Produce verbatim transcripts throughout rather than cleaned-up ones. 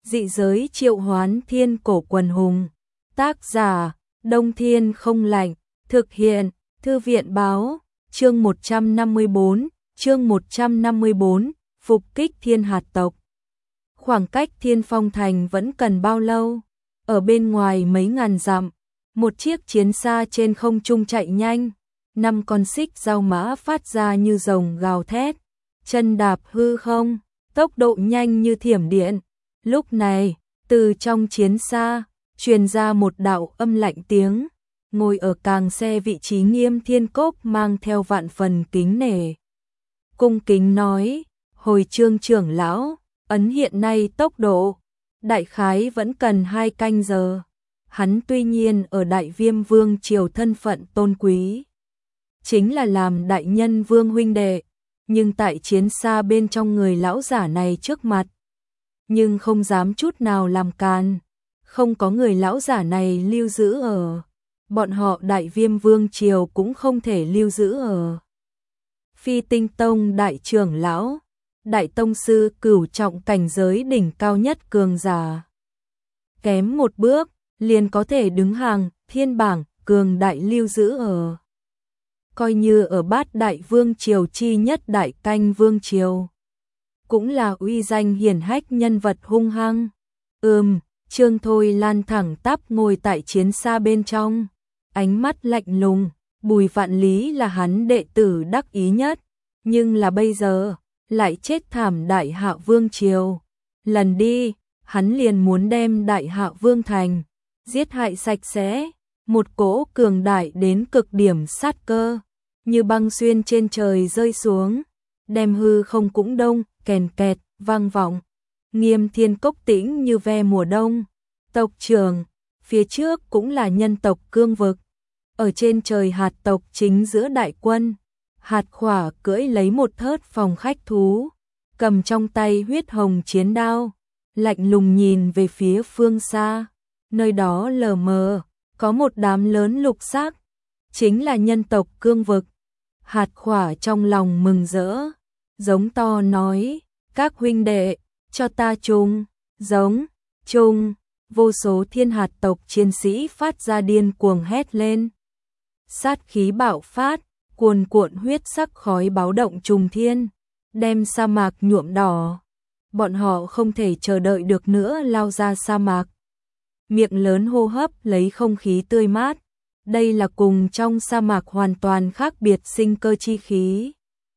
Dị giới triệu hoán thiên cổ quần hùng. Tác giả, Đông Thiên không lạnh. Thực hiện, Thư viện báo. Chương một trăm năm mươi bốn, chương một trăm năm mươi bốn, phục kích thiên hạt tộc. Khoảng cách Thiên Phong Thành vẫn cần bao lâu? Ở bên ngoài mấy ngàn dặm, một chiếc chiến xa trên không trung chạy nhanh, năm con xích giao mã phát ra như rồng gào thét, chân đạp hư không, tốc độ nhanh như thiểm điện. Lúc này, từ trong chiến xa, truyền ra một đạo âm lạnh tiếng, ngồi ở càng xe vị trí Nghiêm Thiên Cốc mang theo vạn phần kính nể. Cung kính nói, hồi Trương trưởng lão, ấn hiện nay tốc độ, đại khái vẫn cần hai canh giờ. Hắn tuy nhiên ở Đại Viêm Vương triều thân phận tôn quý, chính là làm đại nhân vương huynh đệ, nhưng tại chiến xa bên trong người lão giả này trước mặt, nhưng không dám chút nào làm càn, không có người lão giả này lưu giữ ở, bọn họ Đại Viêm Vương triều cũng không thể lưu giữ ở. Phi Tinh Tông đại trưởng lão, đại tông sư cửu trọng cảnh giới đỉnh cao nhất cường giả, kém một bước liền có thể đứng hàng thiên bảng cường đại lưu giữ ở. Coi như ở bát đại vương triều chi nhất đại canh vương triều, cũng là uy danh hiển hách nhân vật hung hăng. Ừm, Trương Thôi Lan thẳng tắp ngồi tại chiến xa bên trong, ánh mắt lạnh lùng, Bùi Vạn Lý là hắn đệ tử đắc ý nhất, nhưng là bây giờ, lại chết thảm đại hạ vương triều. Lần đi, hắn liền muốn đem đại hạ vương thành, giết hại sạch sẽ, một cỗ cường đại đến cực điểm sát cơ, như băng xuyên trên trời rơi xuống, đem hư không cũng đông, kèn kẹt, vang vọng. Nghiêm Thiên Cốc tĩnh như ve mùa đông. Tộc trưởng, phía trước cũng là nhân tộc cương vực. Ở trên trời hạt tộc chính giữa đại quân, hạt khỏa cưỡi lấy một thớt phòng khách thú, cầm trong tay huyết hồng chiến đao, lạnh lùng nhìn về phía phương xa, nơi đó lờ mờ, có một đám lớn lục sắc, chính là nhân tộc cương vực. Hạt khỏa trong lòng mừng rỡ, giống to nói, các huynh đệ, cho ta chung, giống, chung, vô số thiên hạt tộc chiến sĩ phát ra điên cuồng hét lên. Sát khí bạo phát, cuồn cuộn huyết sắc khói báo động trùng thiên, đem sa mạc nhuộm đỏ. Bọn họ không thể chờ đợi được nữa lao ra sa mạc. Miệng lớn hô hấp lấy không khí tươi mát. Đây là cùng trong sa mạc hoàn toàn khác biệt sinh cơ chi khí.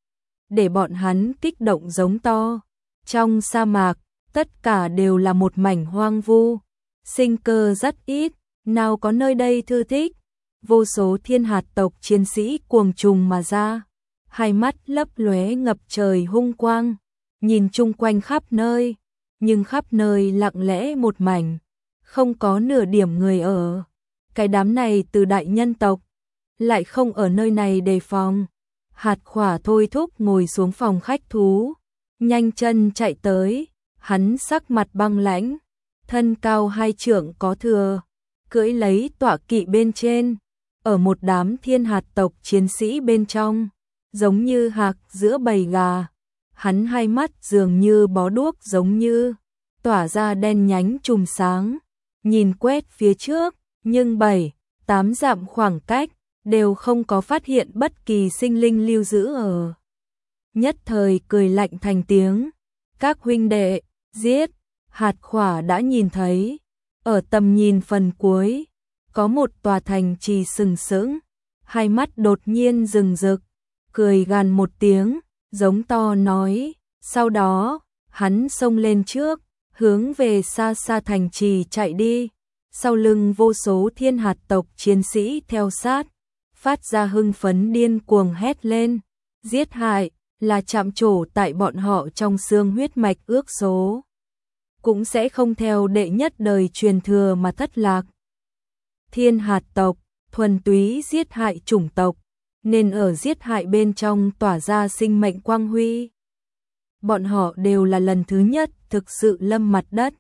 Để bọn hắn kích động giống to. Trong sa mạc, tất cả đều là một mảnh hoang vu. Sinh cơ rất ít, nào có nơi đây thư thích. Vô số thiên hạt tộc chiến sĩ cuồng trùng mà ra. Hai mắt lấp lóe ngập trời hung quang. Nhìn chung quanh khắp nơi. Nhưng khắp nơi lặng lẽ một mảnh. Không có nửa điểm người ở. Cái đám này từ đại nhân tộc, lại không ở nơi này đề phòng. Hạt khỏa thôi thúc ngồi xuống phòng khách thú, nhanh chân chạy tới, hắn sắc mặt băng lãnh, thân cao hai trượng có thừa, cưỡi lấy tọa kỵ bên trên, ở một đám thiên hạt tộc chiến sĩ bên trong, giống như hạc giữa bầy gà. Hắn hai mắt dường như bó đuốc giống như, tỏa ra đen nhánh chùm sáng, nhìn quét phía trước. Nhưng bảy, tám dặm khoảng cách, đều không có phát hiện bất kỳ sinh linh lưu giữ ở. Nhất thời cười lạnh thành tiếng, các huynh đệ, giết. Hạt khỏa đã nhìn thấy, ở tầm nhìn phần cuối, có một tòa thành trì sừng sững, hai mắt đột nhiên rừng rực, cười gằn một tiếng, giống to nói, sau đó, hắn xông lên trước, hướng về xa xa thành trì chạy đi. Sau lưng vô số thiên hạt tộc chiến sĩ theo sát, phát ra hưng phấn điên cuồng hét lên, giết hại, là chạm trổ tại bọn họ trong xương huyết mạch ước số. Cũng sẽ không theo đệ nhất đời truyền thừa mà thất lạc. Thiên hạt tộc, thuần túy giết hại chủng tộc, nên ở giết hại bên trong tỏa ra sinh mệnh quang huy. Bọn họ đều là lần thứ nhất thực sự lâm mặt đất.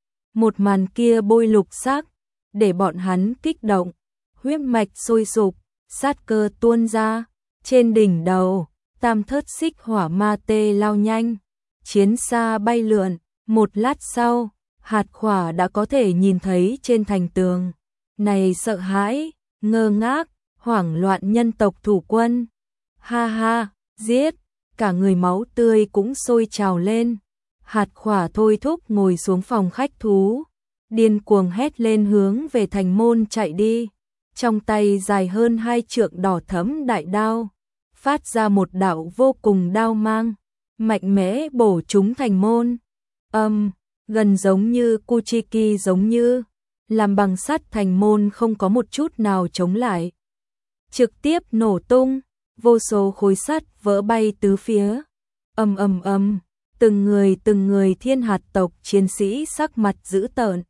Một màn kia bôi lục sắc, để bọn hắn kích động, huyết mạch sôi sục, sát cơ tuôn ra, trên đỉnh đầu, tam thớt xích hỏa ma tê lao nhanh, chiến xa bay lượn, một lát sau, Hạt Khỏa đã có thể nhìn thấy trên thành tường. Này sợ hãi, ngơ ngác, hoảng loạn nhân tộc thủ quân. Ha ha, giết, cả người máu tươi cũng sôi trào lên. Hạt Khỏa thôi thúc ngồi xuống phòng khách thú, điên cuồng hét lên hướng về thành môn chạy đi. Trong tay dài hơn hai trượng đỏ thẫm đại đao, phát ra một đạo vô cùng đao mang, mạnh mẽ bổ trúng thành môn. Âm, gần giống như Kuchiki, giống như làm bằng sắt, thành môn không có một chút nào chống lại, trực tiếp nổ tung, vô số khối sắt vỡ bay tứ phía. Ầm ầm ầm, từng người từng người thiên hạt tộc chiến sĩ sắc mặt dữ tợn,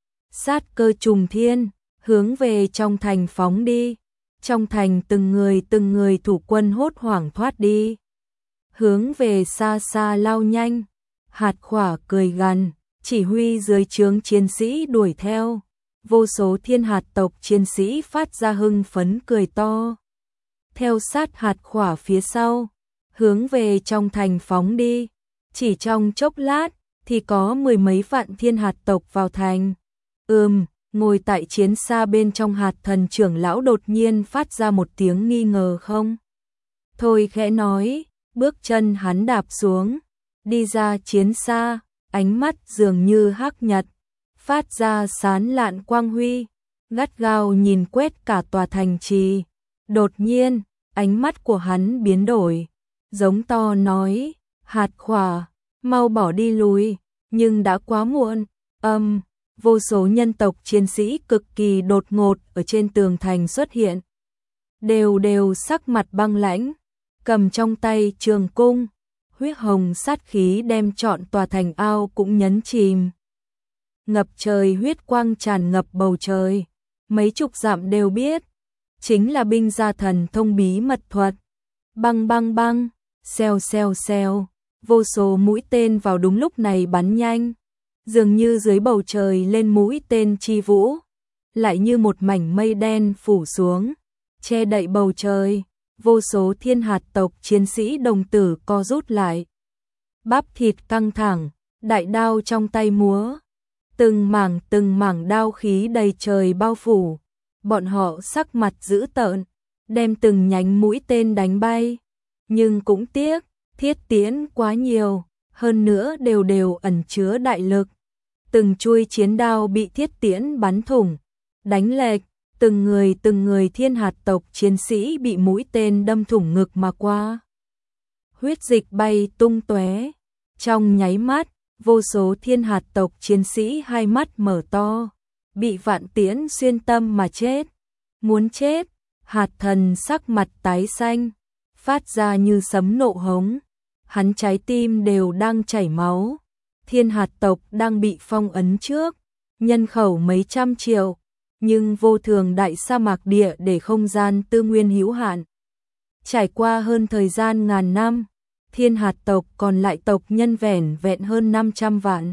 sát cơ trùng thiên, hướng về trong thành phóng đi. Trong thành từng người từng người thủ quân hốt hoảng thoát đi, hướng về xa xa lao nhanh. Hạt Khỏa cười gằn, chỉ huy dưới trướng chiến sĩ đuổi theo. Vô số thiên hạt tộc chiến sĩ phát ra hưng phấn cười to, theo sát Hạt Khỏa phía sau, hướng về trong thành phóng đi. Chỉ trong chốc lát thì có mười mấy vạn thiên hạt tộc vào thành. Ừm, ngồi tại chiến xa bên trong Hạt Thần trưởng lão đột nhiên phát ra một tiếng nghi ngờ. Không thôi khẽ nói, bước chân hắn đạp xuống, đi ra chiến xa, ánh mắt dường như hắc nhật, phát ra sán lạn quang huy, gắt gao nhìn quét cả tòa thành trì. Đột nhiên, ánh mắt của hắn biến đổi, giống to nói, Hạt Khỏa, mau bỏ đi lùi, nhưng đã quá muộn. Âm, vô số nhân tộc chiến sĩ cực kỳ đột ngột ở trên tường thành xuất hiện, đều đều sắc mặt băng lãnh, cầm trong tay trường cung, huyết hồng sát khí đem trọn tòa thành ao cũng nhấn chìm. Ngập trời huyết quang tràn ngập bầu trời, mấy chục dặm đều biết, chính là binh gia thần thông bí mật thuật. Băng băng băng, xèo xèo xèo, vô số mũi tên vào đúng lúc này bắn nhanh, dường như dưới bầu trời lên mũi tên chi vũ, lại như một mảnh mây đen phủ xuống, che đậy bầu trời. Vô số thiên hạt tộc chiến sĩ đồng tử co rút lại, bắp thịt căng thẳng, đại đao trong tay múa, từng mảng từng mảng đao khí đầy trời bao phủ. Bọn họ sắc mặt dữ tợn, đem từng nhánh mũi tên đánh bay, nhưng cũng tiếc, thiết tiễn quá nhiều, hơn nữa đều đều ẩn chứa đại lực. Từng chuôi chiến đao bị thiết tiễn bắn thủng, đánh lệch, từng người từng người thiên hạt tộc chiến sĩ bị mũi tên đâm thủng ngực mà qua. Huyết dịch bay tung tóe, trong nháy mắt, vô số thiên hạt tộc chiến sĩ hai mắt mở to, bị vạn tiễn xuyên tâm mà chết. Muốn chết, Hạt Thần sắc mặt tái xanh, phát ra như sấm nộ hống, hắn trái tim đều đang chảy máu. Thiên hạt tộc đang bị phong ấn trước, nhân khẩu mấy trăm triệu, nhưng vô thường đại sa mạc địa để không gian tư nguyên hữu hạn. Trải qua hơn thời gian ngàn năm, thiên hạt tộc còn lại tộc nhân vẻn vẹn hơn năm trăm vạn.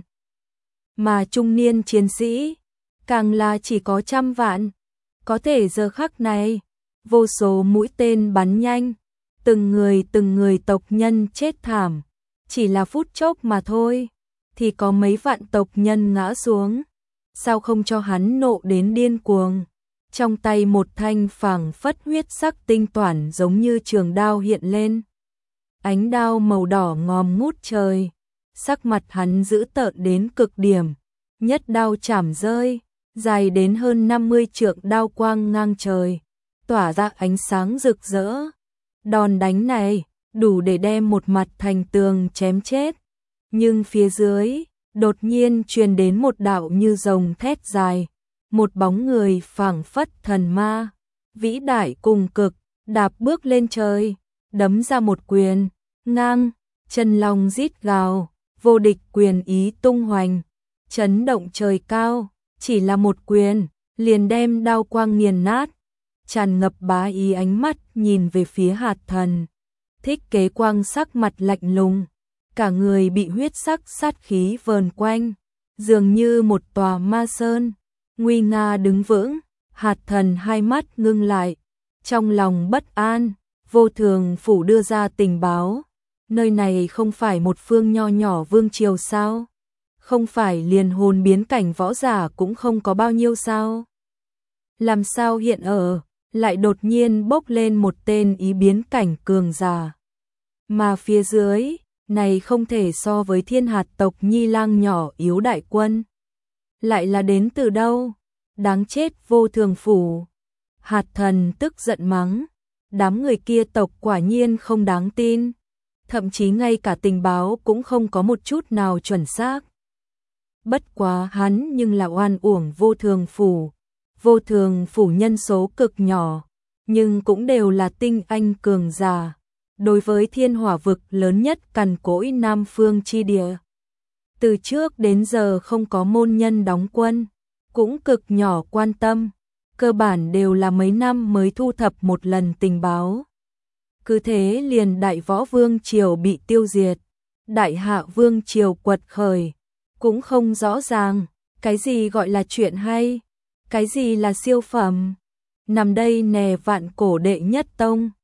Mà trung niên chiến sĩ, càng là chỉ có trăm vạn. Có thể giờ khắc này, vô số mũi tên bắn nhanh, từng người từng người tộc nhân chết thảm. Chỉ là phút chốc mà thôi, thì có mấy vạn tộc nhân ngã xuống. Sao không cho hắn nộ đến điên cuồng? Trong tay một thanh phảng phất huyết sắc tinh toản giống như trường đao hiện lên. Ánh đao màu đỏ ngòm ngút trời, sắc mặt hắn dữ tợn đến cực điểm. Nhất đao chảm rơi, dài đến hơn năm mươi trượng đao quang ngang trời, tỏa ra ánh sáng rực rỡ. Đòn đánh này đủ để đem một mặt thành tường chém chết. Nhưng phía dưới, đột nhiên truyền đến một đạo như rồng thét dài, một bóng người phảng phất thần ma, vĩ đại cùng cực, đạp bước lên trời, đấm ra một quyền, ngang, chân long rít gào, vô địch quyền ý tung hoành, chấn động trời cao, chỉ là một quyền, liền đem đao quang nghiền nát. Tràn ngập bá ý ánh mắt nhìn về phía Hạt Thần, Thích Kế Quang sắc mặt lạnh lùng, cả người bị huyết sắc sát khí vờn quanh, dường như một tòa ma sơn, nguy nga đứng vững. Hạt Thần hai mắt ngưng lại, trong lòng bất an. Vô Thường phủ đưa ra tình báo, nơi này không phải một phương nho nhỏ vương triều sao? không phải liền hồn biến cảnh võ giả cũng không có bao nhiêu sao? Làm sao hiện ở, lại đột nhiên bốc lên một tên ý biến cảnh cường giả. Mà phía dưới, này không thể so với thiên hạt tộc Nhi Lang nhỏ yếu đại quân. Lại là đến từ đâu? Đáng chết Vô Thường Phủ. Hạt thần tức giận mắng, đám người kia tộc quả nhiên không đáng tin. Thậm chí ngay cả tình báo cũng không có một chút nào chuẩn xác. Bất quá hắn nhưng là oan uổng Vô Thường Phủ. Vô Thường Phủ nhân số cực nhỏ, nhưng cũng đều là tinh anh cường giả. Đối với thiên hỏa vực lớn nhất cằn cỗi Nam Phương chi địa. Từ trước đến giờ không có môn nhân đóng quân, cũng cực nhỏ quan tâm. Cơ bản đều là mấy năm mới thu thập một lần tình báo. Cứ thế liền Đại Võ Vương Triều bị tiêu diệt, Đại Hạ Vương Triều quật khởi. Cũng không rõ ràng, cái gì gọi là chuyện hay, cái gì là siêu phẩm. Nằm đây nè vạn cổ đệ nhất tông,